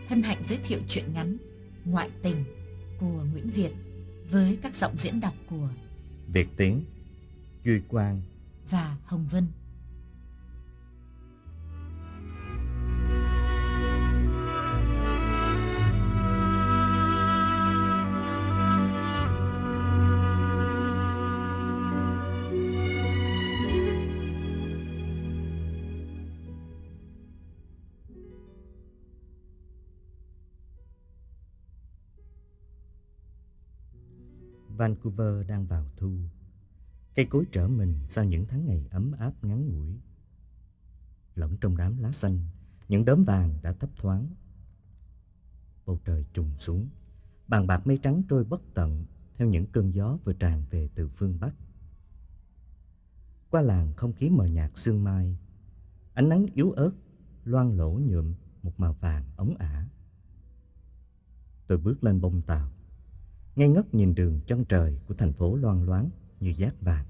hân hạnh giới thiệu truyện ngắn Ngoại tình của Nguyễn Việt với các giọng diễn đọc của Việt Tiến, Duy Quang và Hồng Vân. Vancouver đang vào thu. Cây cối trở mình sau những tháng ngày ấm áp ngắn ngủi. Lẫn trong đám lá xanh, những đốm vàng đã thấp thoáng. Bầu trời trùng xuống, bàn bạc mây trắng trôi bất tận theo những cơn gió vừa tràn về từ phương Bắc. Qua làng không khí mờ nhạt sương mai, ánh nắng yếu ớt loang lổ nhuộm một màu vàng óng ả. Tôi bước lên bông tàu, ngây ngất nhìn đường chân trời của thành phố loang loáng như dát vàng.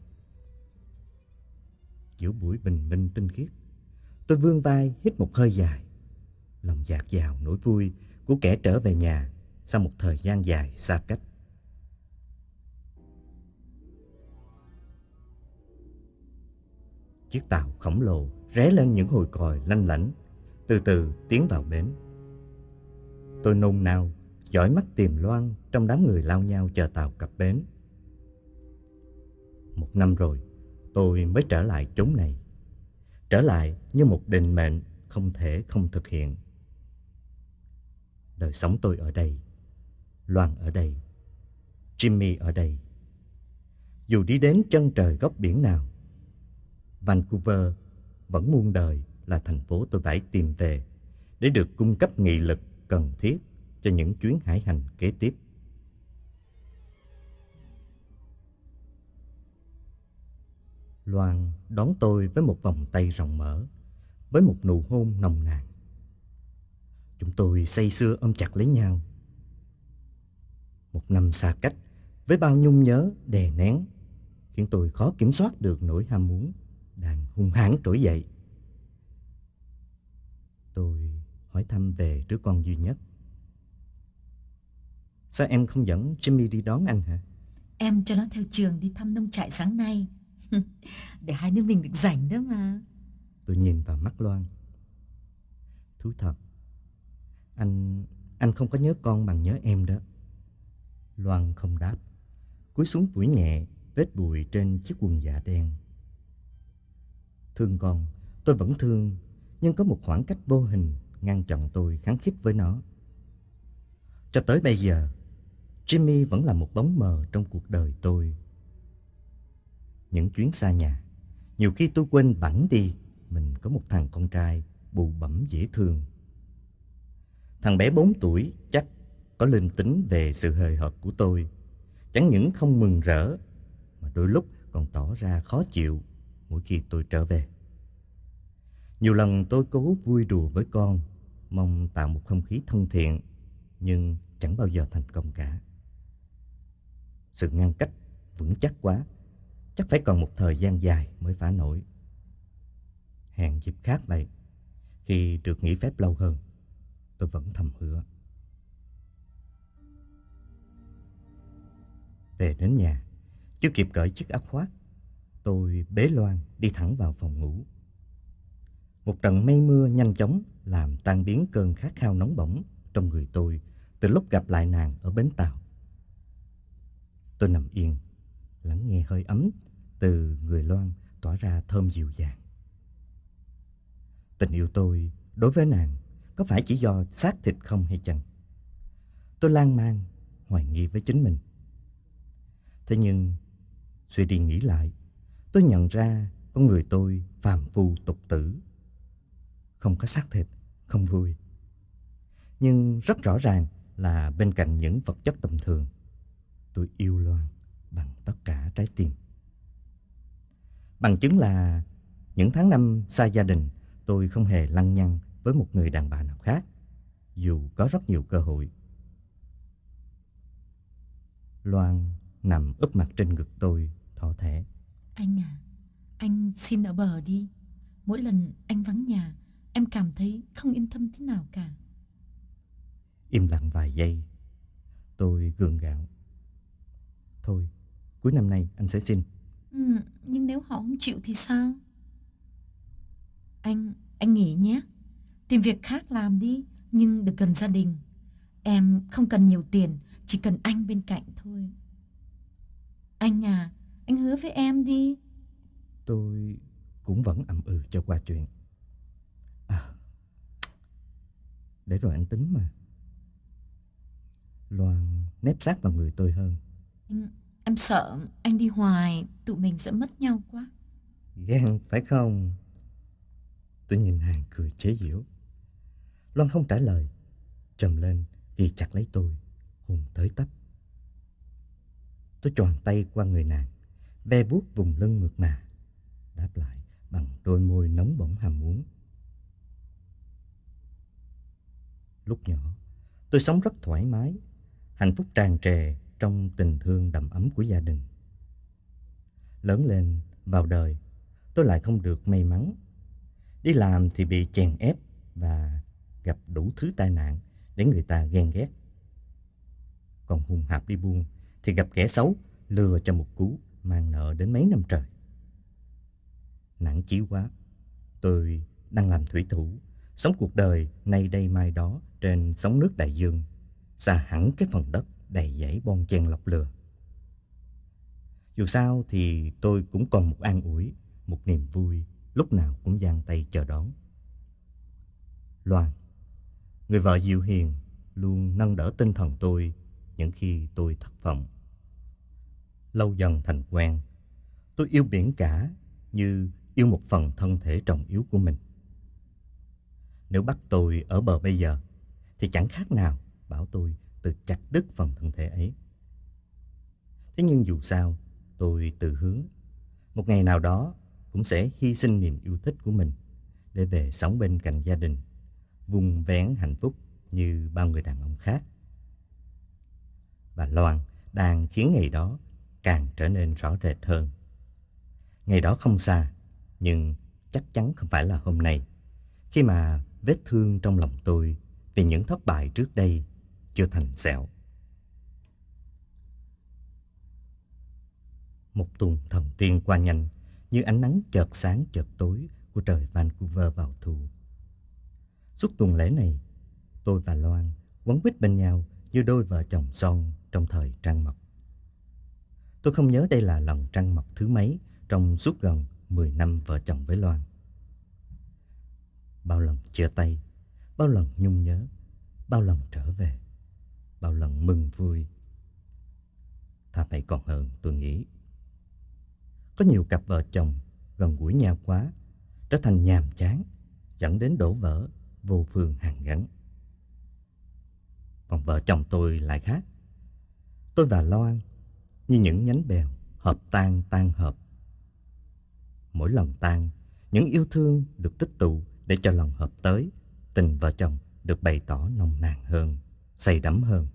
Giữa buổi bình minh tinh khiết, tôi vươn vai hít một hơi dài, lòng dạt dào nỗi vui của kẻ trở về nhà sau một thời gian dài xa cách. Chiếc tàu khổng lồ ré lên những hồi còi lanh lảnh, từ từ tiến vào bến. Tôi nôn nao dõi mắt tìm Loan trong đám người lao nhau chờ tàu cập bến. 1 năm rồi, tôi mới trở lại chốn này. Trở lại như một định mệnh không thể không thực hiện. Đời sống tôi ở đây, Loan ở đây, Jimmy ở đây. Dù đi đến chân trời góc biển nào, Vancouver vẫn muôn đời là thành phố tôi phải tìm về để được cung cấp nghị lực cần thiết cho những chuyến hải hành kế tiếp. Loan đón tôi với một vòng tay rộng mở, với một nụ hôn nồng nàn. Chúng tôi say sưa ôm chặt lấy nhau. 1 năm xa cách, với bao nhung nhớ đè nén, khiến tôi khó kiểm soát được nỗi ham muốn đang hung hãn trỗi dậy. Tôi hỏi thăm về đứa con duy nhất. Sao em không dẫn Jimmy đi đón anh hả? Em cho nó theo trường đi thăm nông trại sáng nay. Để hai đứa mình được rảnh đó mà. Tôi nhìn vào mắt Loan. Thú thật, anh không có nhớ con bằng nhớ em đó. Loan không đáp, cúi xuống phủi nhẹ vết bụi trên chiếc quần dạ đen. Thương con, tôi vẫn thương, nhưng có một khoảng cách vô hình ngăn chặn tôi khăng khít với nó. Cho tới bây giờ, Jimmy vẫn là một bóng mờ trong cuộc đời tôi. Những chuyến xa nhà, nhiều khi tôi quên bẵng đi mình có một thằng con trai bụ bẫm dễ thương. Thằng bé 4 tuổi chắc có linh tính về sự hời hợt của tôi. Chẳng những không mừng rỡ, mà đôi lúc còn tỏ ra khó chịu mỗi khi tôi trở về. Nhiều lần tôi cố vui đùa với con, mong tạo một không khí thân thiện, nhưng chẳng bao giờ thành công cả. Sự ngăn cách vững chắc quá, chắc phải còn một thời gian dài mới phá nổi. Hẹn dịp khác vậy, khi được nghỉ phép lâu hơn, tôi vẫn thầm hứa. Về đến nhà, chưa kịp cởi chiếc áo khoác, tôi bế Loan đi thẳng vào phòng ngủ. Một trận mây mưa nhanh chóng làm tan biến cơn khát khao nóng bỏng trong người tôi từ lúc gặp lại nàng ở bến tàu. Tôi nằm yên, lắng nghe hơi ấm từ người Loan tỏa ra thơm dịu dàng. Tình yêu tôi đối với nàng có phải chỉ do xác thịt không hay chăng? Tôi lan man, hoài nghi với chính mình. Thế nhưng, suy đi nghĩ lại, tôi nhận ra con người tôi phàm phu tục tử. Không có xác thịt, không vui. Nhưng rất rõ ràng là bên cạnh những vật chất tầm thường, tôi yêu Loan bằng tất cả trái tim. Bằng chứng là những tháng năm xa gia đình, tôi không hề lăng nhăng với một người đàn bà nào khác, dù có rất nhiều cơ hội. Loan nằm úp mặt trên ngực tôi, thỏ thẻ. Anh à, anh xin ở bờ đi. Mỗi lần anh vắng nhà, em cảm thấy không yên tâm thế nào cả. Im lặng vài giây, tôi gượng gạo. Thôi, cuối năm nay anh sẽ xin. Nhưng nếu họ không chịu thì sao? Anh nghỉ nhé. Tìm việc khác làm đi, nhưng đừng gần gia đình. Em không cần nhiều tiền, chỉ cần anh bên cạnh thôi. Anh à, anh hứa với em đi. Tôi cũng vẫn ậm ừ cho qua chuyện. Để rồi anh tính mà. Loan nép sát vào người tôi hơn. Em sợ anh đi hoài, tụi mình sẽ mất nhau quá. Ghen phải không? Tôi nhìn hàng cười chế giễu. Loan không trả lời, trầm lên ghi chặt lấy tôi, hôn tới tấp. Tôi choàng tay qua người nàng, ve vuốt vùng lưng mượt mà, đáp lại bằng đôi môi nóng bỏng ham muốn. Lúc nhỏ, tôi sống rất thoải mái, hạnh phúc tràn trề trong tình thương đầm ấm của gia đình. Lớn lên, vào đời, tôi lại không được may mắn. Đi làm thì bị chèn ép và gặp đủ thứ tai nạn để người ta ghen ghét. Còn hùng hạp đi buôn thì gặp kẻ xấu lừa cho một cú mang nợ đến mấy năm trời. Nản chí quá, tôi đang làm thủy thủ, sống cuộc đời nay đây mai đó trên sóng nước đại dương, xa hẳn cái phần đất đầy dãy bon chen lọc lừa. Dù sao thì tôi cũng còn một an ủi, một niềm vui lúc nào cũng giang tay chờ đón. Loan, người vợ dịu hiền, luôn nâng đỡ tinh thần tôi những khi tôi thất vọng. Lâu dần thành quen, tôi yêu biển cả như yêu một phần thân thể trọng yếu của mình. Nếu bắt tôi ở bờ bây giờ thì chẳng khác nào bảo tôi từ chặt đứt phần thân thể ấy. Thế nhưng dù sao, tôi tự hứa một ngày nào đó cũng sẽ hy sinh niềm yêu thích của mình để về sống bên cạnh gia đình, vun vén hạnh phúc như bao người đàn ông khác. Và Loan đang khiến ngày đó càng trở nên rõ rệt hơn. Ngày đó không xa, nhưng chắc chắn không phải là hôm nay, khi mà vết thương trong lòng tôi vì những thất bại trước đây chưa thành sẹo. Một tuần thần tiên qua nhanh như ánh nắng chợt sáng chợt tối của trời Vancouver vào thu. Suốt tuần lễ này, tôi và Loan quấn quýt bên nhau như đôi vợ chồng son trong thời trăng mật. Tôi không nhớ đây là lần trăng mật thứ mấy trong suốt gần 10 năm vợ chồng với Loan. Bao lần chia tay, bao lần nhung nhớ, bao lần trở về, bao lần mừng vui. Thà vậy còn hơn, tôi nghĩ. Có nhiều cặp vợ chồng gần gũi nhau quá, trở thành nhàm chán, dẫn đến đổ vỡ, vô phương hàn gắn. Còn vợ chồng tôi lại khác. Tôi và Loan như những nhánh bèo, hợp tan tan hợp. Mỗi lần tan, những yêu thương được tích tụ để cho lần hợp tới, tình vợ chồng được bày tỏ nồng nàn hơn, say đắm hơn.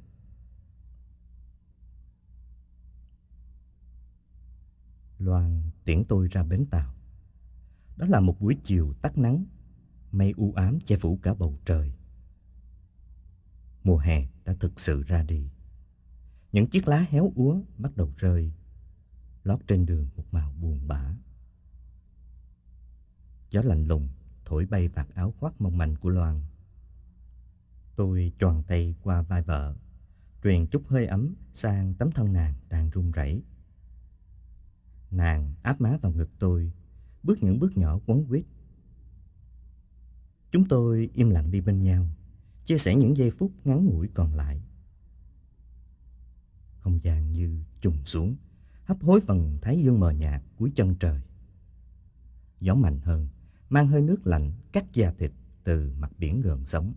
Loan tiễn tôi ra bến tàu. Đó là một buổi chiều tắt nắng, mây u ám che phủ cả bầu trời. Mùa hè đã thực sự ra đi. Những chiếc lá héo úa bắt đầu rơi, lót trên đường một màu buồn bã. Gió lạnh lùng thổi bay vạt áo khoác mong manh của Loan. Tôi choàng tay qua vai vợ, truyền chút hơi ấm sang tấm thân nàng đang run rẩy. Nàng áp má vào ngực tôi, bước những bước nhỏ quấn quýt. Chúng tôi im lặng đi bên nhau, chia sẻ những giây phút ngắn ngủi còn lại. Không gian như trùng xuống, hấp hối phần thái dương mờ nhạt cuối chân trời. Gió mạnh hơn, mang hơi nước lạnh cắt da thịt từ mặt biển gần sóng.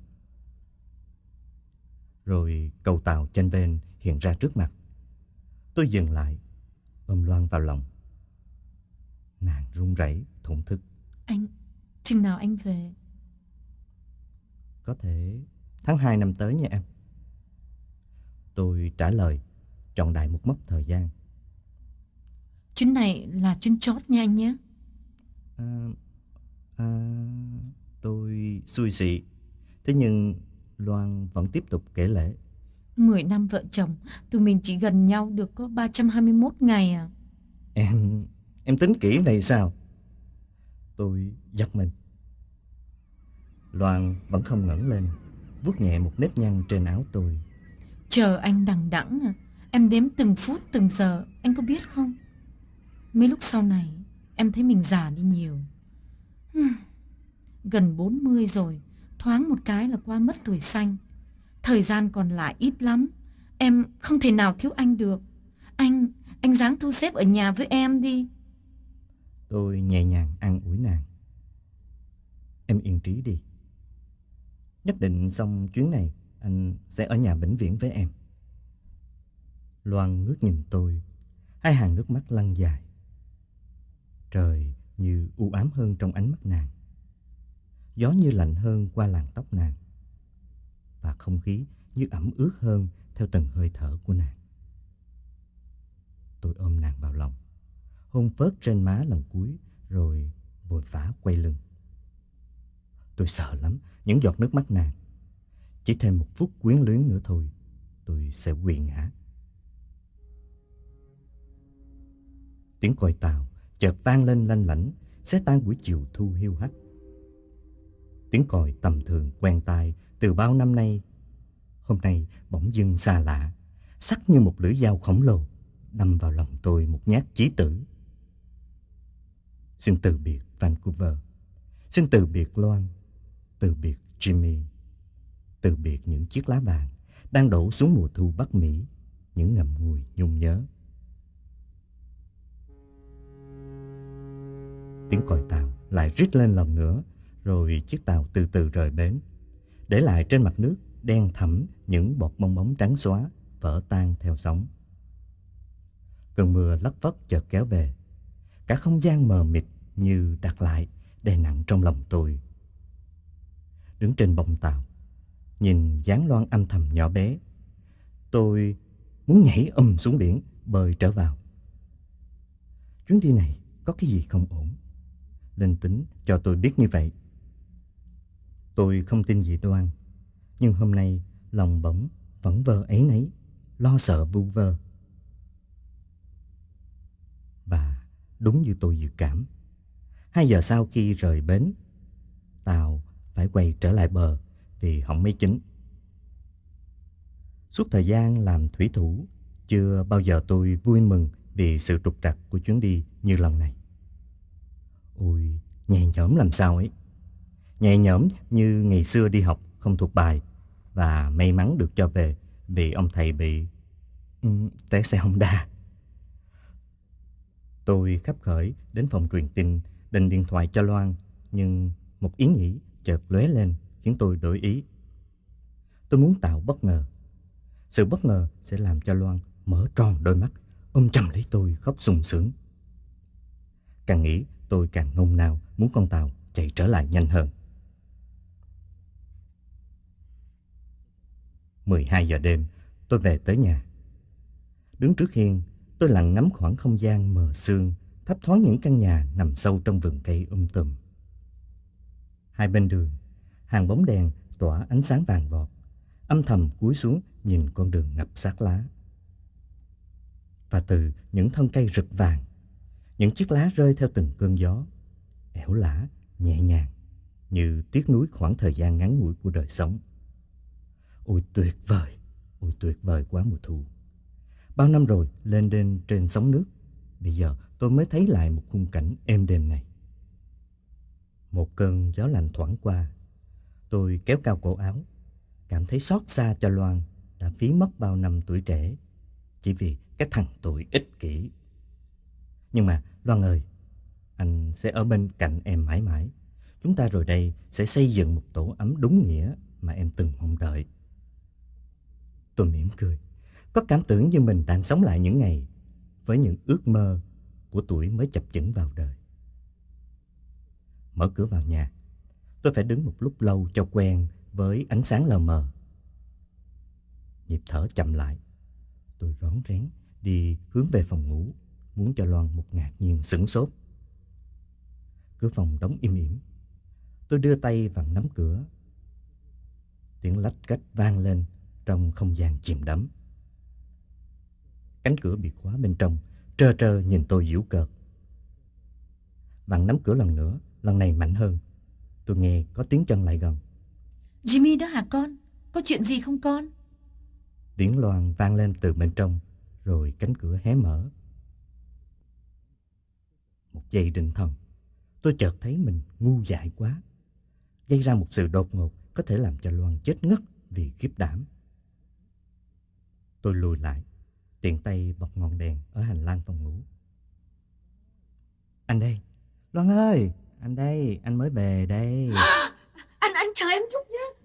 Rồi cầu tàu trên bên hiện ra trước mặt. Tôi dừng lại, ôm Loan vào lòng. Nàng run rẩy thổn thức. Chừng nào anh về? Có thể tháng 2 năm tới nha em. Tôi trả lời, chọn đại một mốc thời gian. Chuyến này là chuyến chót nha anh nhé. Tôi xui xị. Thế nhưng Loan vẫn tiếp tục kể lể. 10 năm vợ chồng, tụi mình chỉ gần nhau được có 321 ngày à. Em tính kỹ này sao? Tôi giật mình. Loan vẫn không ngẩng lên, vuốt nhẹ một nếp nhăn trên áo tôi. Chờ anh đằng đẵng à. Em đếm từng phút từng giờ, anh có biết không? Mấy lúc sau này em thấy mình già đi nhiều. Gần 40 rồi, thoáng một cái là qua mất tuổi xanh. Thời gian còn lại ít lắm. Em không thể nào thiếu anh được. Anh ráng thu xếp ở nhà với em đi. Tôi nhẹ nhàng an ủi nàng. Em yên trí đi. Nhất định xong chuyến này anh sẽ ở nhà vĩnh viễn với em. Loan ngước nhìn tôi, hai hàng nước mắt lăn dài. Trời như u ám hơn trong ánh mắt nàng, gió như lạnh hơn qua làn tóc nàng, và không khí như ẩm ướt hơn theo từng hơi thở của nàng. Tôi ôm nàng vào lòng, hôn phớt trên má lần cuối, rồi vội vã quay lưng. Tôi sợ lắm những giọt nước mắt nàng. Chỉ thêm một phút quyến luyến nữa thôi, tôi sẽ quỵ ngã. Tiếng còi tàu chợt vang lên lanh lảnh, xé tan buổi chiều thu hiu hắt. Tiếng còi tầm thường quen tai từ bao năm nay, hôm nay bỗng dưng xa lạ, sắc như một lưỡi dao khổng lồ đâm vào lòng tôi một nhát chí tử. Xin từ biệt Vancouver, xin từ biệt Loan, từ biệt Jimmy, từ biệt những chiếc lá vàng đang đổ xuống mùa thu Bắc Mỹ, những ngậm ngùi nhung nhớ. Tiếng còi tàu lại rít lên lần nữa, rồi chiếc tàu từ từ rời bến, để lại trên mặt nước đen thẫm những bọt bong bóng trắng xóa vỡ tan theo sóng. Cơn mưa lất phất chợt kéo về, cả không gian mờ mịt như đặt lại, đè nặng trong lòng tôi. Đứng trên bông tàu, nhìn dáng Loan âm thầm nhỏ bé, tôi muốn nhảy xuống biển bơi trở vào. Chuyến đi này có cái gì không ổn. Linh tính cho tôi biết như vậy. Tôi không tin gì Đoan, nhưng hôm nay lòng bỗng vẫn vơ áy náy, lo sợ vu vơ. Và đúng như tôi dự cảm, 2 giờ sau khi rời bến, tàu phải quay trở lại bờ vì hỏng máy chính. Suốt thời gian làm thủy thủ, chưa bao giờ tôi vui mừng vì sự trục trặc của chuyến đi như lần này. Ôi, nhẹ nhõm làm sao ấy. Nhẹ nhõm như ngày xưa đi học không thuộc bài và may mắn được cho về vì ông thầy bị té xe Honda. Tôi khấp khởi đến phòng truyền tin định điện thoại cho Loan, nhưng một ý nghĩ chợt lóe lên khiến tôi đổi ý. Tôi muốn tạo bất ngờ. Sự bất ngờ sẽ làm cho Loan mở tròn đôi mắt, ôm chầm lấy tôi khóc sung sướng. Càng nghĩ tôi càng nôn nao muốn con tàu chạy trở lại nhanh hơn. 12 giờ đêm, tôi về tới nhà. Đứng trước hiên, tôi lặng ngắm khoảng không gian mờ sương, thấp thoáng những căn nhà nằm sâu trong vườn cây tùm. Hai bên đường, hàng bóng đèn tỏa ánh sáng vàng vọt, âm thầm cúi xuống nhìn con đường ngập xác lá. Và từ những thân cây rực vàng, những chiếc lá rơi theo từng cơn gió, ẻo lả, nhẹ nhàng, như tiếc nuối khoảng thời gian ngắn ngủi của đời sống. Ôi tuyệt vời quá mùa thu. Bao năm rồi lên đên trên sóng nước, bây giờ tôi mới thấy lại một khung cảnh êm đềm này. Một cơn gió lạnh thoảng qua, tôi kéo cao cổ áo, cảm thấy xót xa cho Loan đã phí mất bao năm tuổi trẻ chỉ vì cái thằng tuổi ích kỷ. Nhưng mà Loan ơi, anh sẽ ở bên cạnh em mãi mãi. Chúng ta rồi đây sẽ xây dựng một tổ ấm đúng nghĩa mà em từng mong đợi. Tôi mỉm cười, có cảm tưởng như mình đang sống lại những ngày với những ước mơ của tuổi mới chập chững vào đời. Mở cửa vào nhà, tôi phải đứng một lúc lâu cho quen với ánh sáng lờ mờ. Nhịp thở chậm lại, tôi rón rén đi hướng về phòng ngủ, muốn cho Loan một ngạc nhiên sửng sốt. Cửa phòng đóng im ỉm. Tôi đưa tay vào nắm cửa. Tiếng lách cách vang lên trong không gian chìm đắm. Cánh cửa bị khóa bên trong, trơ trơ nhìn tôi giễu cợt. Vặn nắm cửa lần nữa, lần này mạnh hơn. Tôi nghe có tiếng chân lại gần. Jimmy đó hả con? Có chuyện gì không con? Tiếng loan vang lên từ bên trong, rồi cánh cửa hé mở. Một giây định thần, tôi chợt thấy mình ngu dại quá, gây ra một sự đột ngột có thể làm cho Loan chết ngất vì khiếp đảm. Tôi lùi lại, tiện tay bật ngọn đèn ở hành lang phòng ngủ. Anh đây, Loan ơi, anh đây, anh mới về đây. Anh chờ em chút nhé.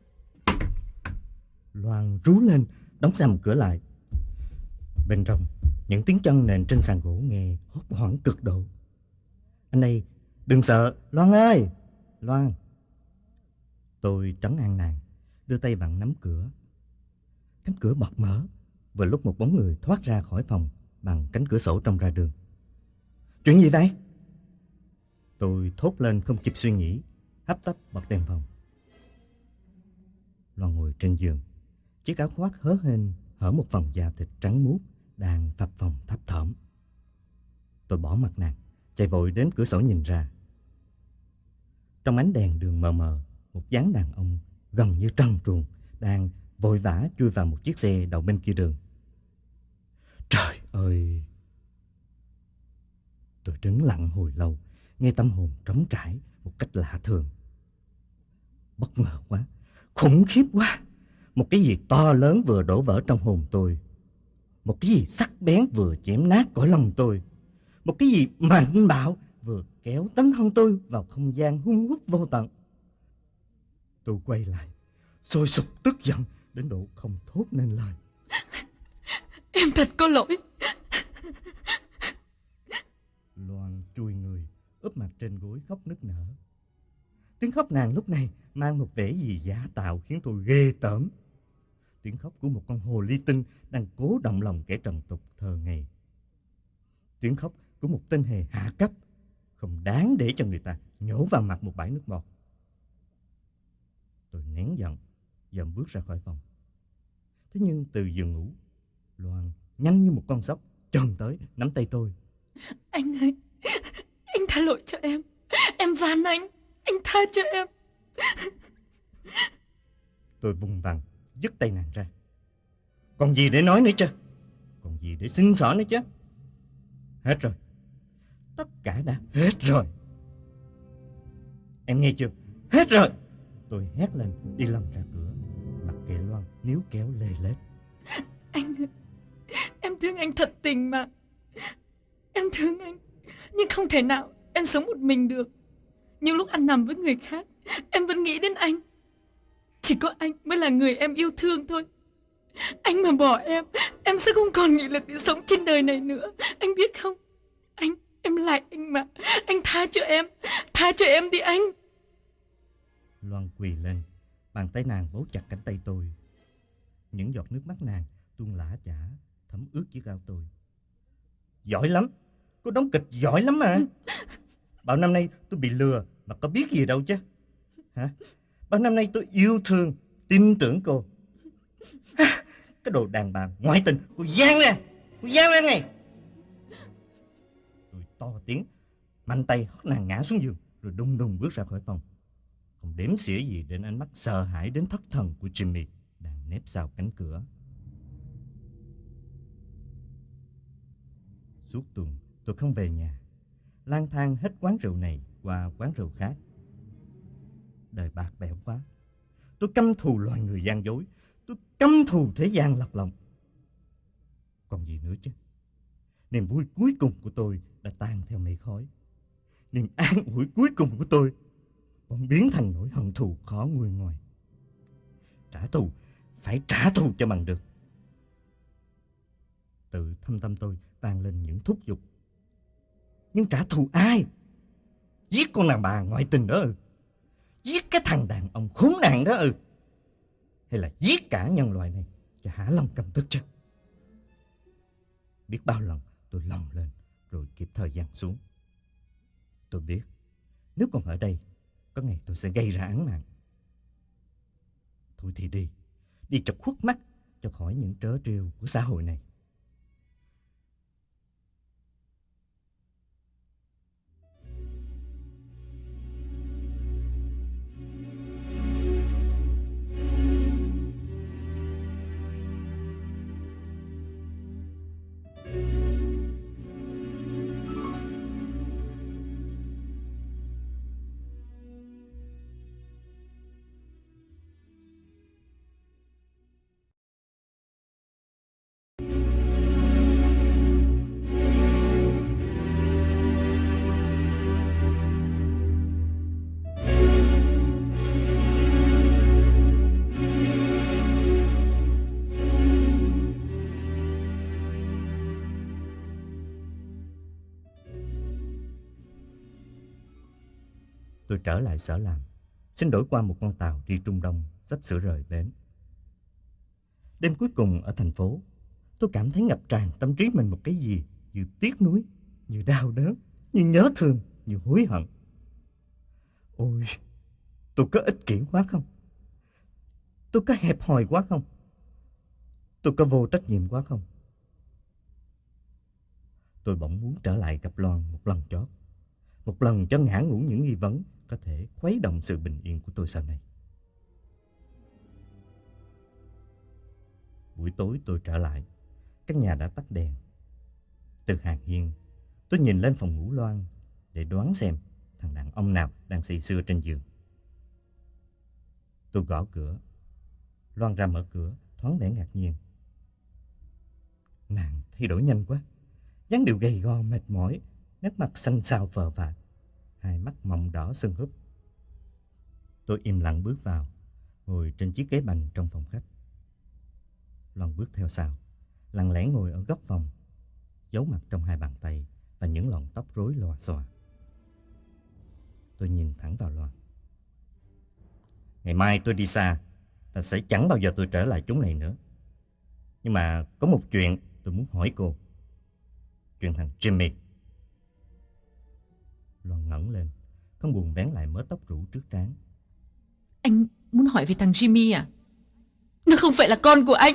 Loan rú lên, đóng sầm cửa lại. Bên trong, những tiếng chân nền trên sàn gỗ nghe hốt hoảng cực độ. Anh đây, đừng sợ, Loan ơi, Loan. Tôi trấn an nàng, đưa tay vặn nắm cửa. Cánh cửa bật mở, vừa lúc một bóng người thoát ra khỏi phòng bằng cánh cửa sổ trông ra đường. Chuyện gì vậy? Tôi thốt lên không kịp suy nghĩ, hấp tấp bật đèn phòng. Loan ngồi trên giường, chiếc áo khoác hớ hênh hở một phần da thịt trắng muốt đang phập phồng thấp thỏm. Tôi bỏ mặt nàng, chạy vội đến cửa sổ nhìn ra. Trong ánh đèn đường mờ mờ, một dáng đàn ông gần như trần truồng đang vội vã chui vào một chiếc xe đậu bên kia đường. Trời ơi! Tôi đứng lặng hồi lâu, nghe tâm hồn trống trải một cách lạ thường. Bất ngờ quá, khủng khiếp quá. Một cái gì to lớn vừa đổ vỡ trong hồn tôi. Một cái gì sắc bén vừa chém nát cõi lòng tôi. Một cái gì mạnh bạo vừa kéo tấm thân tôi vào không gian hun hút vô tận. Tôi quay lại, sôi sục tức giận đến độ không thốt nên lời. Em thật có lỗi. Loan chui người, úp mặt trên gối khóc nức nở. Tiếng khóc nàng lúc này mang một vẻ gì giả tạo khiến tôi ghê tởm. Tiếng khóc của một con hồ ly tinh đang cố động lòng kẻ trần tục thờ ngày. Tiếng khóc của một tên hề hạ cấp, không đáng để cho người ta nhổ vào mặt một bãi nước bọt. Tôi nén giận, dòm bước ra khỏi phòng. Thế nhưng từ giường ngủ, Loan nhanh như một con sóc chồm tới nắm tay tôi. Anh ơi, anh tha lỗi cho em. Em van anh tha cho em. Tôi vùng vằng dứt tay nàng ra. Còn gì để nói nữa chứ? Còn gì để xin xỏ nữa chứ? Hết rồi. Tất cả đã hết rồi. Em nghe chưa? Hết rồi. Tôi hét lên đi lòng ra cửa, mặc kệ Loan níu kéo lê lết. Anh ơi, em thương anh thật tình mà. Em thương anh, nhưng không thể nào em sống một mình được. Những lúc ăn nằm với người khác, em vẫn nghĩ đến anh. Chỉ có anh mới là người em yêu thương thôi. Anh mà bỏ em sẽ không còn nghị lực để sống trên đời này nữa. Anh biết không? Em lại anh mà. Anh tha cho em đi anh. Loan quỳ lên, bàn tay nàng bấu chặt cánh tay tôi. Những giọt nước mắt nàng tuôn lã chả, thấm ướt chiếc áo tôi. Giỏi lắm, cô đóng kịch giỏi lắm mà. Bao năm nay tôi bị lừa mà có biết gì đâu chứ. Hả? Bao năm nay tôi yêu thương, tin tưởng cô. Cái đồ đàn bà ngoại tình, cô gian ra ngay. Tôi to tiếng, mạnh tay hất nàng ngã xuống giường, rồi đùng đùng bước ra khỏi phòng. Không đếm xỉa gì đến ánh mắt sợ hãi đến thất thần của Jimmy đang nép sau cánh cửa. Suốt tuần tôi không về nhà, lang thang hết quán rượu này qua quán rượu khác. Đời bạc bẽo quá. Tôi căm thù loài người gian dối. Tôi căm thù thế gian lật lọng. Còn gì nữa chứ? Niềm vui cuối cùng của tôi đã tan theo mây khói. Niềm an ủi cuối cùng của tôi bỗng biến thành nỗi hận thù khó nguôi ngoai. Trả thù, phải trả thù cho bằng được. Tự thâm tâm tôi vang lên những thúc giục. Nhưng trả thù ai? Giết con đàn bà ngoại tình đó ư? Giết cái thằng đàn ông khốn nạn đó ư? Hay là giết cả nhân loại này cho hả lòng căm tức chứ? Biết bao lần tôi lồng lên rồi kịp thời giáng xuống. Tôi biết nếu còn ở đây, có ngày tôi sẽ gây ra án mạng. Thôi thì đi. Đi cho khuất mắt, cho khỏi những trớ trêu của xã hội này. Tôi trở lại sở làm, xin đổi qua một con tàu đi Trung Đông sắp sửa rời bến. Đêm cuối cùng ở thành phố, tôi cảm thấy ngập tràn tâm trí mình một cái gì như tiếc nuối, như đau đớn, như nhớ thương, như hối hận. Ôi, tôi có ích kỷ quá không? Tôi có hẹp hòi quá không? Tôi có vô trách nhiệm quá không? Tôi bỗng muốn trở lại gặp Loan một lần chót, một lần cho ngã ngũ những nghi vấn có thể khuấy động sự bình yên của tôi sau này. Buổi tối tôi trở lại, căn nhà đã tắt đèn. Từ hàng hiên, tôi nhìn lên phòng ngủ Loan để đoán xem thằng đàn ông nào đang say sưa trên giường. Tôi gõ cửa. Loan ra mở cửa, thoáng vẻ ngạc nhiên. Nàng thay đổi nhanh quá, dáng điệu gầy gò mệt mỏi, nét mặt xanh xao phờ phạc, hai mắt mọng đỏ sưng húp. Tôi im lặng bước vào, ngồi trên chiếc ghế bành trong phòng khách. Loan bước theo sau, lặng lẽ ngồi ở góc phòng, giấu mặt trong hai bàn tay và những lọn tóc rối lòa xòa. Tôi nhìn thẳng vào Loan. Ngày mai tôi đi xa, và sẽ chẳng bao giờ tôi trở lại chốn này nữa. Nhưng mà có một chuyện tôi muốn hỏi cô. Chuyện thằng Jimmy. Loan ngẩng lên, không buồn vén lại mớ tóc rủ trước trán. Anh muốn hỏi về thằng Jimmy à? Nó không phải là con của anh.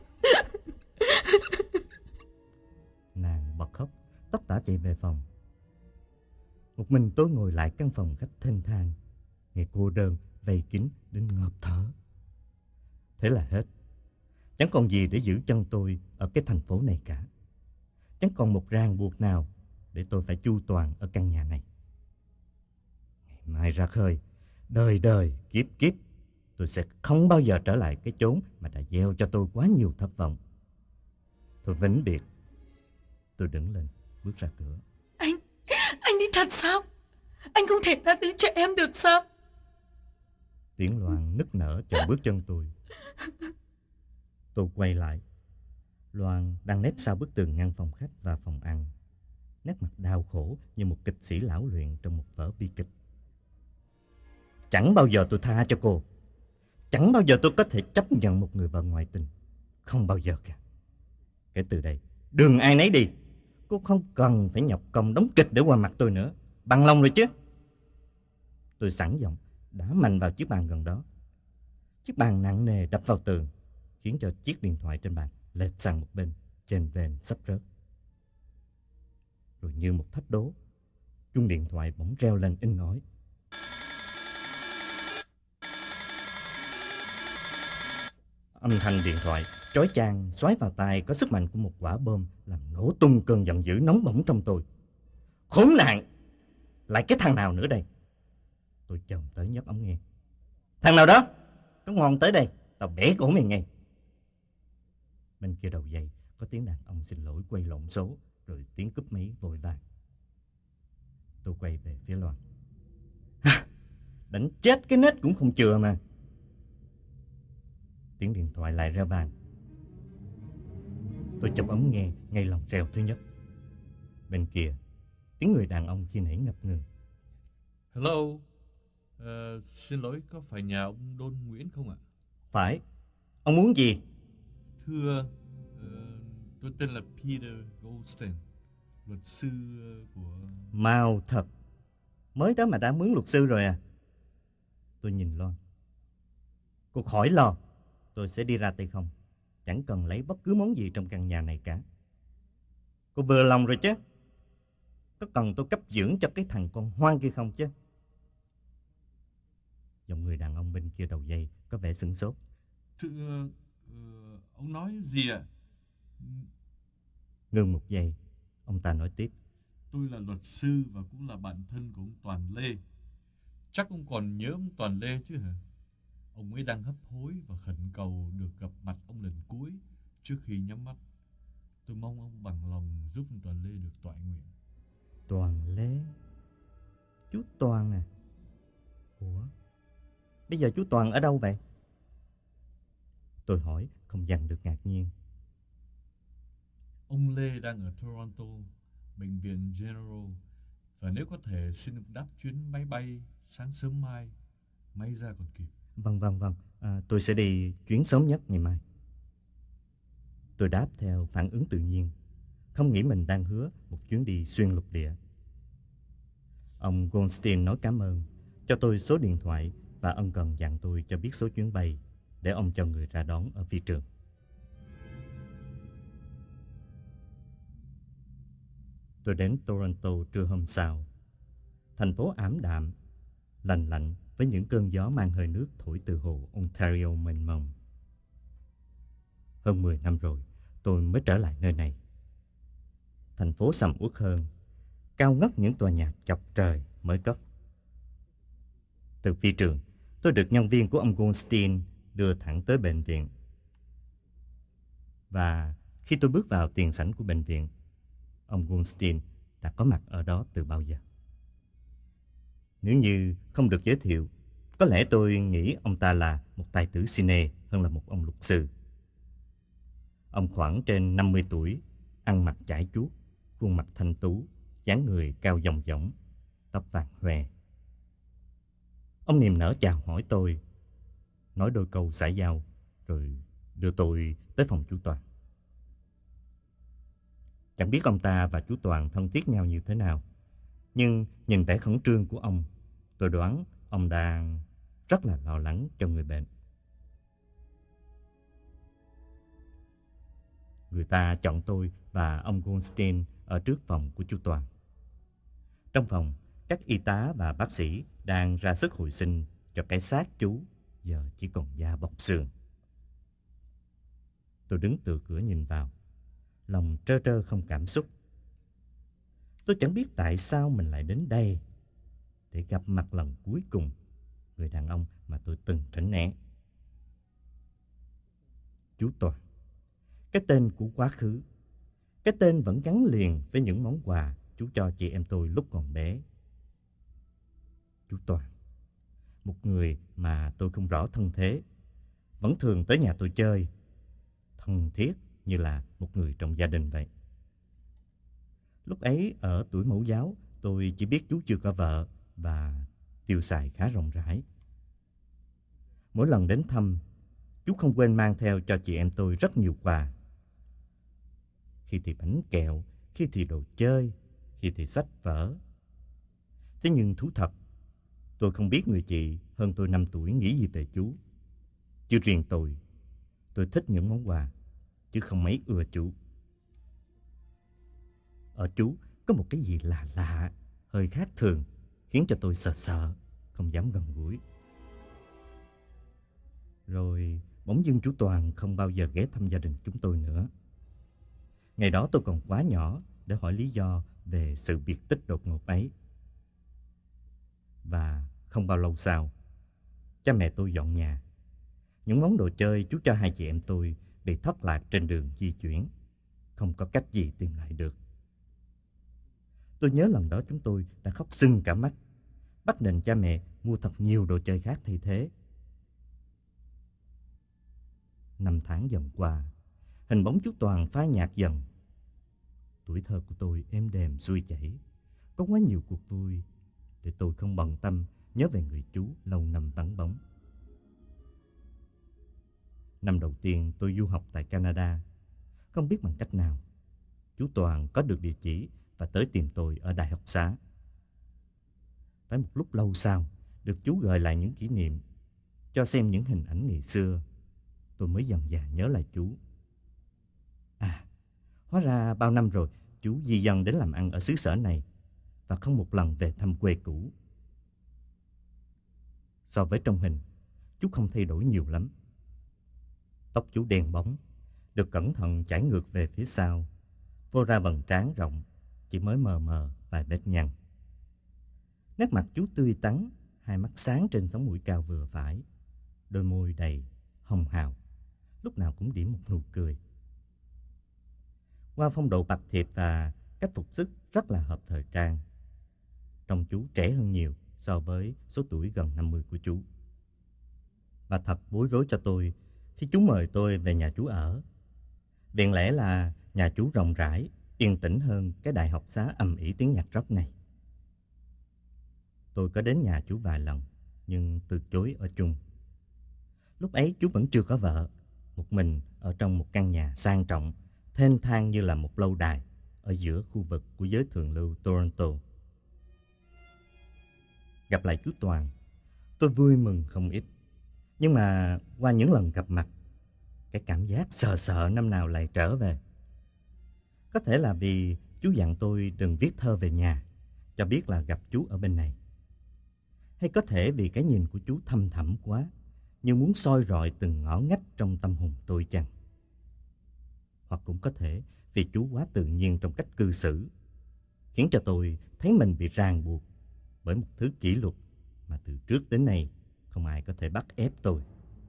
Nàng bật khóc, tóc tả chạy về phòng. Một mình tôi ngồi lại căn phòng khách thênh thang, nghe cô đơn vây kín đến ngợp thở. Thế là hết. Chẳng còn gì để giữ chân tôi ở cái thành phố này cả. Chẳng còn một ràng buộc nào để tôi phải chu toàn ở căn nhà này. Ngày mai ra khơi, đời đời kiếp kiếp, tôi sẽ không bao giờ trở lại cái chốn mà đã gieo cho tôi quá nhiều thất vọng. Thôi vĩnh biệt. Tôi đứng lên, bước ra cửa. Anh đi thật sao? Anh không thể tha thứ cho em được sao? Tiếng Loan nức nở chặn bước chân tôi. Tôi quay lại. Loan đang nép sau bức tường ngăn phòng khách và phòng ăn, nét mặt đau khổ như một kịch sĩ lão luyện trong một vở bi kịch. Chẳng bao giờ tôi tha cho cô. Chẳng bao giờ tôi có thể chấp nhận một người vợ ngoại tình. Không bao giờ cả. Kể từ đây, đường ai nấy đi. Cô không cần phải nhọc công đóng kịch để qua mặt tôi nữa. Bằng lòng rồi chứ? Tôi sẵn giọng đá mạnh vào chiếc bàn gần đó. Chiếc bàn nặng nề đập vào tường, khiến cho chiếc điện thoại trên bàn lệch sang một bên, trên vền sắp rớt. Rồi như một thách đố, chuông điện thoại bỗng reo lên inh ỏi. Âm thanh điện thoại chói chang xoáy vào tai có sức mạnh của một quả bom, làm nổ tung cơn giận dữ nóng bỏng trong tôi. Khốn nạn! Lại cái thằng nào nữa đây? Tôi chồm tới nhấc ống nghe. Thằng nào đó? Có ngon tới đây, tao bẻ cổ mày ngay. Bên kia đầu dây có tiếng đàn ông xin lỗi quay lộn số, rồi tiếng cúp máy vội vàng. Tôi quay về phía Loan. Đánh chết cái nết cũng không chừa mà. Tiếng điện thoại lại reo vang. Tôi chụp ống nghe ngay lòng reo thứ nhất. Bên kia, tiếng người đàn ông khi nãy ngập ngừng. Hello, xin lỗi, có phải nhà ông Đôn Nguyễn không ạ? Phải, ông muốn gì? Thưa, tôi tên là Peter Goldstein, luật sư của... Mau thật, mới đó mà đã mướn luật sư rồi à? Tôi nhìn Loan. Cô khỏi lo, tôi sẽ đi ra tay không. Chẳng cần lấy bất cứ món gì trong căn nhà này cả. Cô vừa lòng rồi chứ? Có cần tôi cấp dưỡng cho cái thằng con hoang kia không chứ? Giọng người đàn ông bên kia đầu dây có vẻ sửng sốt. Thưa, ông nói gì ạ? Ngưng một giây, ông ta nói tiếp. Tôi là luật sư và cũng là bạn thân của ông Toàn Lê. Chắc ông còn nhớ ông Toàn Lê chứ hả? Ông ấy đang hấp hối và khẩn cầu được gặp mặt ông lần cuối trước khi nhắm mắt. Tôi mong ông bằng lòng giúp ông Toàn Lê được toại nguyện. Toàn Lê? Chú Toàn à? Ủa? Bây giờ chú Toàn ở đâu vậy? Tôi hỏi không dằn được ngạc nhiên. Ông Lê đang ở Toronto, bệnh viện General. Và nếu có thể xin được đáp chuyến máy bay sáng sớm mai, may ra còn kịp. Vâng, tôi sẽ đi chuyến sớm nhất ngày mai. Tôi đáp theo phản ứng tự nhiên, không nghĩ mình đang hứa một chuyến đi xuyên lục địa. Ông Goldstein nói cảm ơn, cho tôi số điện thoại và ân cần dặn tôi cho biết số chuyến bay để ông cho người ra đón ở phi trường. Tôi đến Toronto trưa hôm sau. Thành phố ảm đạm, lành lạnh với những cơn gió mang hơi nước thổi từ hồ Ontario mênh mông. Hơn 10 năm rồi, tôi mới trở lại nơi này. Thành phố sầm uất hơn, cao ngất những tòa nhà chọc trời mới cất. Từ phi trường, tôi được nhân viên của ông Goldstein đưa thẳng tới bệnh viện. Và khi tôi bước vào tiền sảnh của bệnh viện, ông Goldstein đã có mặt ở đó từ bao giờ. Nếu như không được giới thiệu, có lẽ tôi nghĩ ông ta là một tài tử cine hơn là một ông luật sư. Ông khoảng trên 50 tuổi, ăn mặc chải chuốt, khuôn mặt thanh tú, dáng người cao dòng dỏng, tóc vàng hoe. Ông niềm nở chào hỏi tôi, nói đôi câu xã giao, rồi đưa tôi tới phòng chú Toàn. Chẳng biết ông ta và chú Toàn thân thiết nhau như thế nào, nhưng nhìn vẻ khẩn trương của ông, tôi đoán ông đang rất là lo lắng cho người bệnh. Người ta chọn tôi và ông Goldstein ở trước phòng của chú Toàn. Trong phòng, các y tá và bác sĩ đang ra sức hồi sinh cho cái xác chú giờ chỉ còn da bọc xương. Tôi đứng từ cửa nhìn vào, lòng trơ trơ không cảm xúc. Tôi chẳng biết tại sao mình lại đến đây để gặp mặt lần cuối cùng người đàn ông mà tôi từng tránh né. Chú Toàn, cái tên của quá khứ, cái tên vẫn gắn liền với những món quà chú cho chị em tôi lúc còn bé. Chú Toàn, một người mà tôi không rõ thân thế, vẫn thường tới nhà tôi chơi, thân thiết như là một người trong gia đình vậy. Lúc ấy ở tuổi mẫu giáo, tôi chỉ biết chú chưa có vợ và tiêu xài khá rộng rãi. Mỗi lần đến thăm, chú không quên mang theo cho chị em tôi rất nhiều quà. Khi thì bánh kẹo, khi thì đồ chơi, khi thì sách vở. Thế nhưng thú thật, tôi không biết người chị hơn tôi 5 tuổi nghĩ gì về chú. Chứ riêng tôi thích những món quà, chứ không mấy ưa chú. Ở chú có một cái gì lạ lạ, hơi khác thường, khiến cho tôi sợ sợ, không dám gần gũi. Rồi bỗng dưng chú Toàn không bao giờ ghé thăm gia đình chúng tôi nữa. Ngày đó tôi còn quá nhỏ để hỏi lý do về sự biệt tích đột ngột ấy. Và không bao lâu sau, cha mẹ tôi dọn nhà. Những món đồ chơi chú cho hai chị em tôi bị thất lạc trên đường di chuyển, không có cách gì tìm lại được. Tôi nhớ lần đó chúng tôi đã khóc sưng cả mắt, bắt nền cha mẹ mua thật nhiều đồ chơi khác thay thế. Năm tháng dần qua, hình bóng chú Toàn phai nhạt dần. Tuổi thơ của tôi êm đềm xuôi chảy, có quá nhiều cuộc vui để tôi không bận tâm nhớ về người chú lâu năm vắng bóng. Năm đầu tiên tôi du học tại Canada, không biết bằng cách nào, chú Toàn có được địa chỉ và tới tìm tôi ở đại học xá. Phải một lúc lâu sau, được chú gợi lại những kỷ niệm. cho xem những hình ảnh ngày xưa, tôi mới dần dà nhớ lại chú. À, hóa ra bao năm rồi chú di dân đến làm ăn ở xứ sở này và không một lần về thăm quê cũ. So với trong hình, chú không thay đổi nhiều lắm. Tóc chú đen bóng, được cẩn thận chải ngược về phía sau, phô ra vầng trán rộng, chỉ mới mờ mờ vài vết nhăn. Nét mặt chú tươi tắn, hai mắt sáng trên sống mũi cao vừa phải, đôi môi đầy, hồng hào, lúc nào cũng điểm một nụ cười. Qua phong độ bạch thiệp và cách phục sức rất là hợp thời trang. Trông chú trẻ hơn nhiều so với số tuổi gần 50 của chú. Và thật bối rối cho tôi khi chú mời tôi về nhà chú ở. Viện lẽ là nhà chú rộng rãi, yên tĩnh hơn cái đại học xá ầm ĩ tiếng nhạc rock này. Tôi có đến nhà chú vài lần, nhưng từ chối ở chung. Lúc ấy chú vẫn chưa có vợ, một mình ở trong một căn nhà sang trọng, thênh thang như là một lâu đài ở giữa khu vực của giới thượng lưu Toronto. Gặp lại chú Toàn, tôi vui mừng không ít. Nhưng mà qua những lần gặp mặt, cái cảm giác sợ sợ năm nào lại trở về. Có thể là vì chú dặn tôi đừng viết thơ về nhà, cho biết là gặp chú ở bên này. Hay có thể vì cái nhìn của chú thâm thẳm quá, như muốn soi rọi từng ngõ ngách trong tâm hồn tôi chăng? Hoặc cũng có thể vì chú quá tự nhiên trong cách cư xử, khiến cho tôi thấy mình bị ràng buộc bởi một thứ kỷ luật mà từ trước đến nay không ai có thể bắt ép tôi.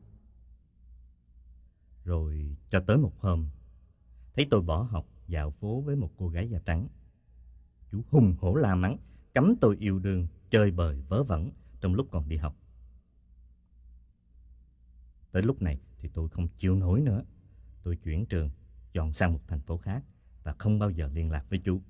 Rồi cho tới một hôm, thấy tôi bỏ học dạo phố với một cô gái da trắng. Chú hùng hổ la mắng, cấm tôi yêu đương, chơi bời vớ vẩn trong lúc còn đi học. Tới lúc này thì tôi không chịu nổi nữa. Tôi chuyển trường, dọn sang một thành phố khác và không bao giờ liên lạc với chú.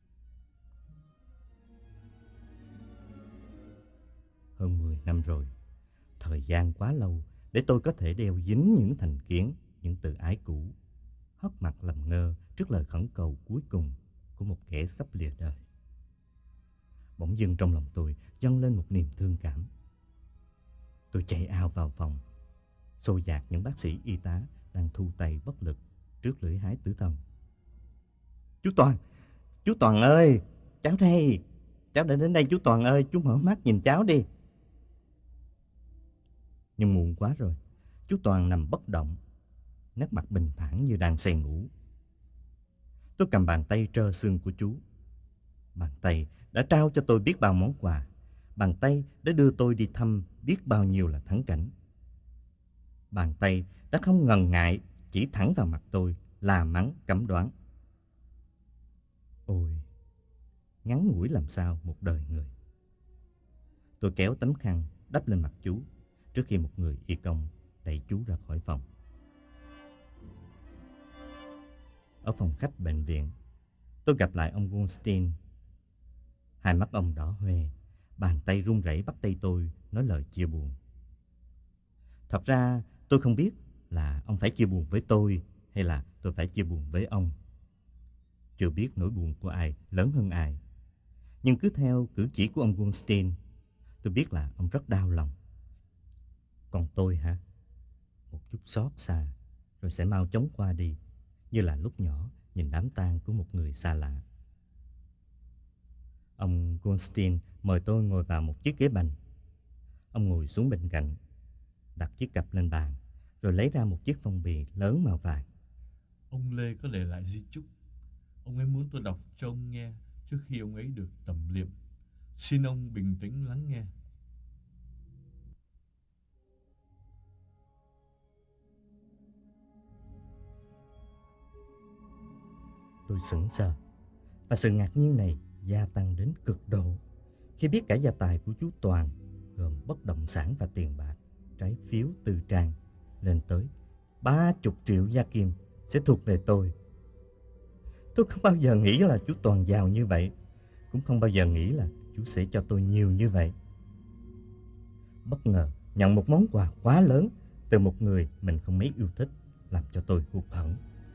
Hơn 10 năm rồi, thời gian quá lâu để tôi có thể đeo dính những thành kiến, những từ ái cũ, hất mặt làm ngơ trước lời khẩn cầu cuối cùng của một kẻ sắp lìa đời. Bỗng dưng trong lòng tôi dâng lên một niềm thương cảm. Tôi chạy ào vào phòng, xô dạt những bác sĩ y tá đang thu tay bất lực trước lưỡi hái tử thần. Chú Toàn ơi, cháu đây, cháu đã đến đây chú Toàn ơi, chú mở mắt nhìn cháu đi. Nhưng muộn quá rồi, chú Toàn nằm bất động, nét mặt bình thản như đang say ngủ. Tôi cầm bàn tay trơ xương của chú. Bàn tay đã trao cho tôi biết bao món quà. Bàn tay đã đưa tôi đi thăm biết bao nhiêu là thắng cảnh. Bàn tay đã không ngần ngại chỉ thẳng vào mặt tôi, la mắng cấm đoán. Ôi, ngắn ngủi làm sao một đời người. Tôi kéo tấm khăn đắp lên mặt chú trước khi một người y công đẩy chú ra khỏi phòng. Ở phòng khách bệnh viện, tôi gặp lại ông Goldstein. Hai mắt ông đỏ hoe, bàn tay run rẩy bắt tay tôi nói lời chia buồn. Thật ra tôi không biết là ông phải chia buồn với tôi hay là tôi phải chia buồn với ông. Chưa biết nỗi buồn của ai lớn hơn ai. Nhưng cứ theo cử chỉ của ông Goldstein, tôi biết là ông rất đau lòng. Còn tôi hả? Một chút xót xa, rồi sẽ mau chóng qua đi, như là lúc nhỏ nhìn đám tang của một người xa lạ. Ông Goldstein mời tôi ngồi vào một chiếc ghế bành. Ông ngồi xuống bên cạnh, đặt chiếc cặp lên bàn, rồi lấy ra một chiếc phong bì lớn màu vàng. Ông Lê có để lại di chúc. Ông ấy muốn tôi đọc cho ông nghe trước khi ông ấy được tẩm liệm. Xin ông bình tĩnh lắng nghe. Tôi sững sờ, và sự ngạc nhiên này gia tăng đến cực độ khi biết cả gia tài của chú Toàn, gồm bất động sản và tiền bạc, trái phiếu tư trang, lên tới 30 triệu gia kim sẽ thuộc về tôi. Tôi không bao giờ nghĩ là chú Toàn giàu như vậy, cũng không bao giờ nghĩ là chú sẽ cho tôi nhiều như vậy. Bất ngờ nhận một món quà quá lớn từ một người mình không mấy yêu thích làm cho tôi hụt hẫng.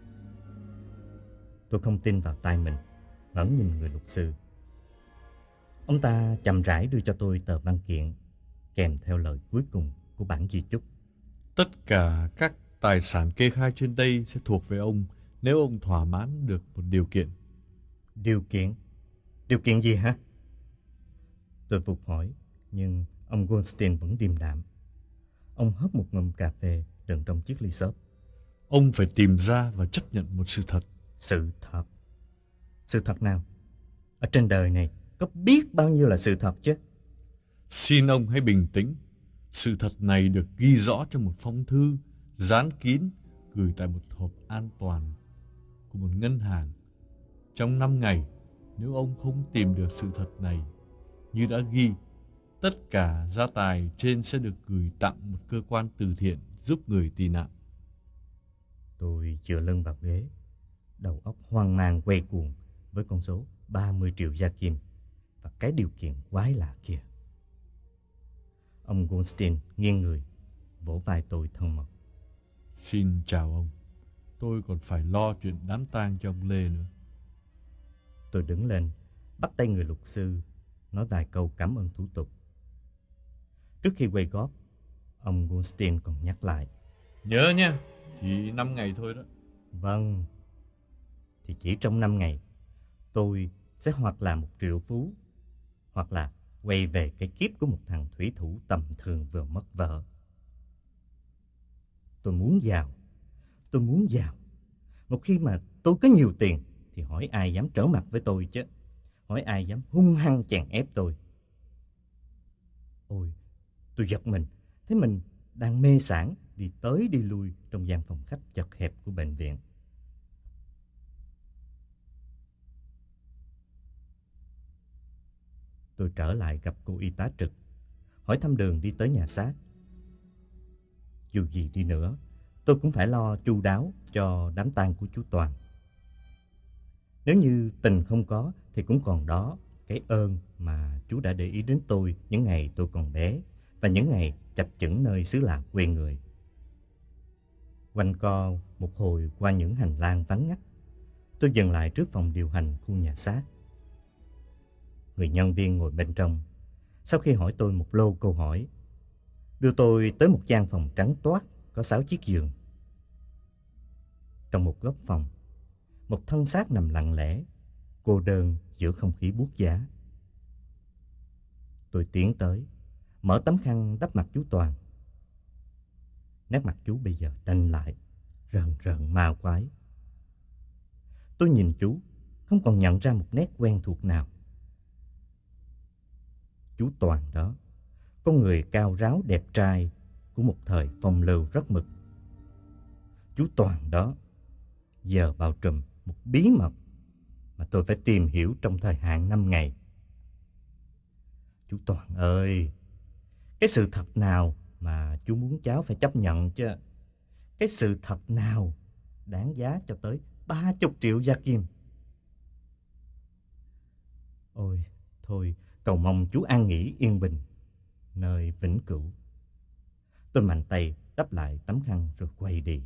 Tôi không tin vào tai mình, ngẩng nhìn người luật sư. Ông ta chậm rãi đưa cho tôi tờ văn kiện kèm theo lời cuối cùng của bản di chúc. Tất cả các tài sản kê khai trên đây sẽ thuộc về ông nếu ông thỏa mãn được một điều kiện. Điều kiện? Điều kiện gì hả? Tôi vụt hỏi, nhưng ông Goldstein vẫn điềm đạm. Ông hớp một ngụm cà phê đựng trong chiếc ly xốp. Ông phải tìm ra và chấp nhận một sự thật. Sự thật? Sự thật nào? Ở trên đời này có biết bao nhiêu là sự thật chứ? Xin ông hãy bình tĩnh. Sự thật này được ghi rõ trong một phong thư dán kín gửi tại một hộp an toàn của một ngân hàng. Trong 5 ngày, nếu ông không tìm được sự thật này, như đã ghi, tất cả gia tài trên sẽ được gửi tặng một cơ quan từ thiện giúp người tị nạn. Tôi dựa lưng vào ghế, đầu óc hoang mang quay cuồng với con số 30 triệu gia kim và cái điều kiện quái lạ kia. Ông Goldstein nghiêng người, vỗ vai tôi thân mật. Xin chào ông. Tôi còn phải lo chuyện đám tang cho ông Lê nữa. Tôi đứng lên, bắt tay người luật sư, nói vài câu cảm ơn thủ tục. Trước khi quay gót, ông Goldstein còn nhắc lại. Nhớ nha, chỉ 5 ngày thôi đó. Vâng, thì chỉ trong 5 ngày, tôi sẽ hoặc là một triệu phú, hoặc là quay về cái kiếp của một thằng thủy thủ tầm thường vừa mất vợ. Tôi muốn giàu. Một khi mà tôi có nhiều tiền thì hỏi ai dám trở mặt với tôi chứ? Hỏi ai dám hung hăng chèn ép tôi? Ôi, tôi giật mình, thấy mình đang mê sảng đi tới đi lui trong gian phòng khách chật hẹp của bệnh viện. Tôi trở lại gặp cô y tá trực, hỏi thăm đường đi tới nhà xác. Dù gì đi nữa, tôi cũng phải lo chu đáo cho đám tang của chú Toàn. Nếu như tình không có thì cũng còn đó cái ơn mà chú đã để ý đến tôi những ngày tôi còn bé và những ngày chập chững nơi xứ lạ quê người. Quanh co một hồi qua những hành lang vắng ngắt, tôi dừng lại trước phòng điều hành khu nhà xác. Người nhân viên ngồi bên trong, sau khi hỏi tôi một lô câu hỏi, đưa tôi tới một gian phòng trắng toát có 6 chiếc giường. Trong một góc phòng, một thân xác nằm lặng lẽ, cô đơn giữa không khí buốt giá. Tôi tiến tới, mở tấm khăn đắp mặt chú Toàn. Nét mặt chú bây giờ đanh lại, rờn rợn ma quái. Tôi nhìn chú, không còn nhận ra một nét quen thuộc nào. Chú Toàn đó, con người cao ráo đẹp trai của một thời phong lưu rất mực. Chú Toàn đó, giờ bao trùm một bí mật mà tôi phải tìm hiểu trong thời hạn 5 ngày. Chú Toàn ơi, cái sự thật nào mà chú muốn cháu phải chấp nhận chứ? Cái sự thật nào đáng giá cho tới 30 triệu gia kim? Ôi, thôi, cầu mong chú an nghỉ yên bình, nơi vĩnh cửu. Tôi mạnh tay đắp lại tấm khăn rồi quay đi.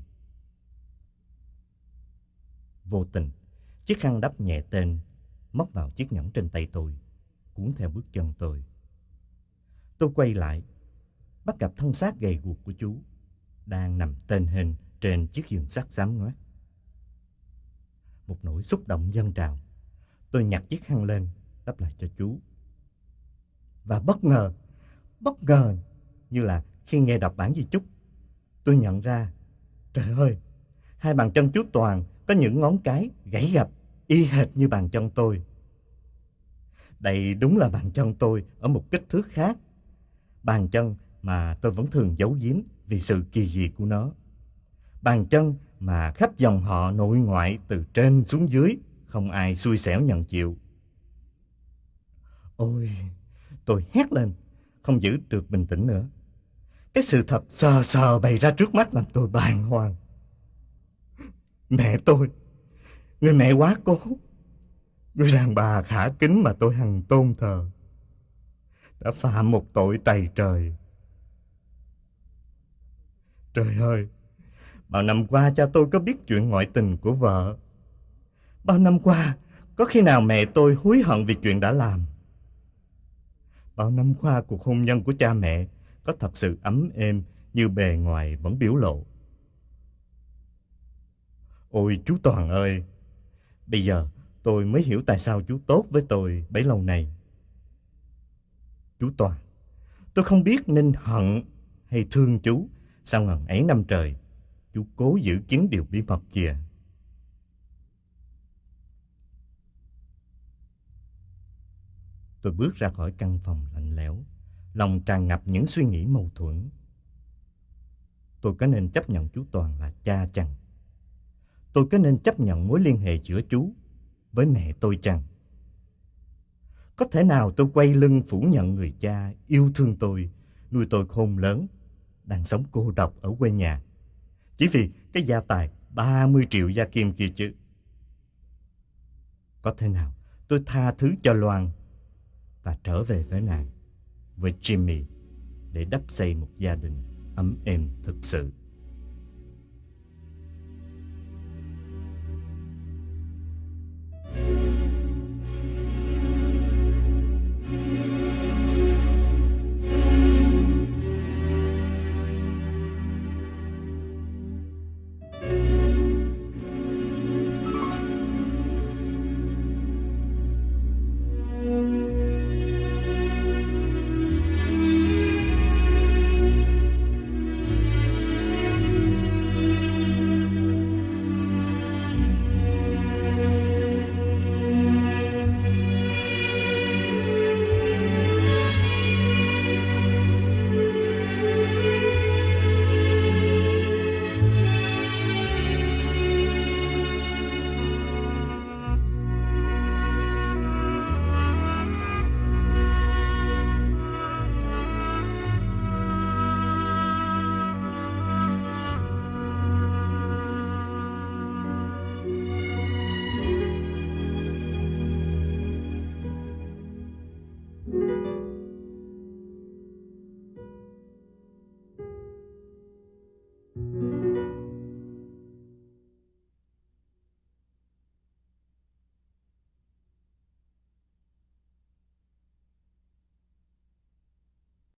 Vô tình, chiếc khăn đắp nhẹ tên móc vào chiếc nhẫn trên tay tôi, cuốn theo bước chân tôi. Tôi quay lại, bắt gặp thân xác gầy guộc của chú đang nằm tênh hênh trên chiếc giường sắt xám ngoét. Một nỗi xúc động dâng trào, tôi nhặt chiếc khăn lên đắp lại cho chú. Và bất ngờ như là khi nghe đọc bản di chúc, tôi nhận ra, trời ơi, hai bàn chân chú Toàn có những ngón cái gãy gập y hệt như bàn chân tôi. Đây đúng là bàn chân tôi ở một kích thước khác. Bàn chân mà tôi vẫn thường giấu giếm vì sự kỳ dị của nó. Bàn chân mà khắp dòng họ nội ngoại từ trên xuống dưới không ai xui xẻo nhận chịu. Ôi, tôi hét lên, không giữ được bình tĩnh nữa. Cái sự thật sờ sờ bày ra trước mắt làm tôi bàng hoàng. Mẹ tôi, người mẹ quá cố, người đàn bà khả kính mà tôi hằng tôn thờ, đã phạm một tội tày trời. Trời ơi, bao năm qua cha tôi có biết chuyện ngoại tình của vợ. Bao năm qua, có khi nào mẹ tôi hối hận vì chuyện đã làm. Bao năm qua cuộc hôn nhân của cha mẹ có thật sự ấm êm như bề ngoài vẫn biểu lộ. Ôi chú Toàn ơi, bây giờ tôi mới hiểu tại sao chú tốt với tôi bấy lâu nay. Chú Toàn, tôi không biết nên hận hay thương chú. Sau ngần ấy năm trời, chú cố giữ kín điều bí mật kìa. Tôi bước ra khỏi căn phòng lạnh lẽo, lòng tràn ngập những suy nghĩ mâu thuẫn. Tôi có nên chấp nhận chú Toàn là cha chăng? Tôi có nên chấp nhận mối liên hệ giữa chú với mẹ tôi chăng? Có thể nào tôi quay lưng phủ nhận người cha yêu thương tôi, nuôi tôi khôn lớn, đang sống cô độc ở quê nhà, chỉ vì cái gia tài 30 triệu gia kim kia chứ? Có thể nào tôi tha thứ cho Loan và trở về với nàng, với Jimmy, để đắp xây một gia đình ấm êm thực sự?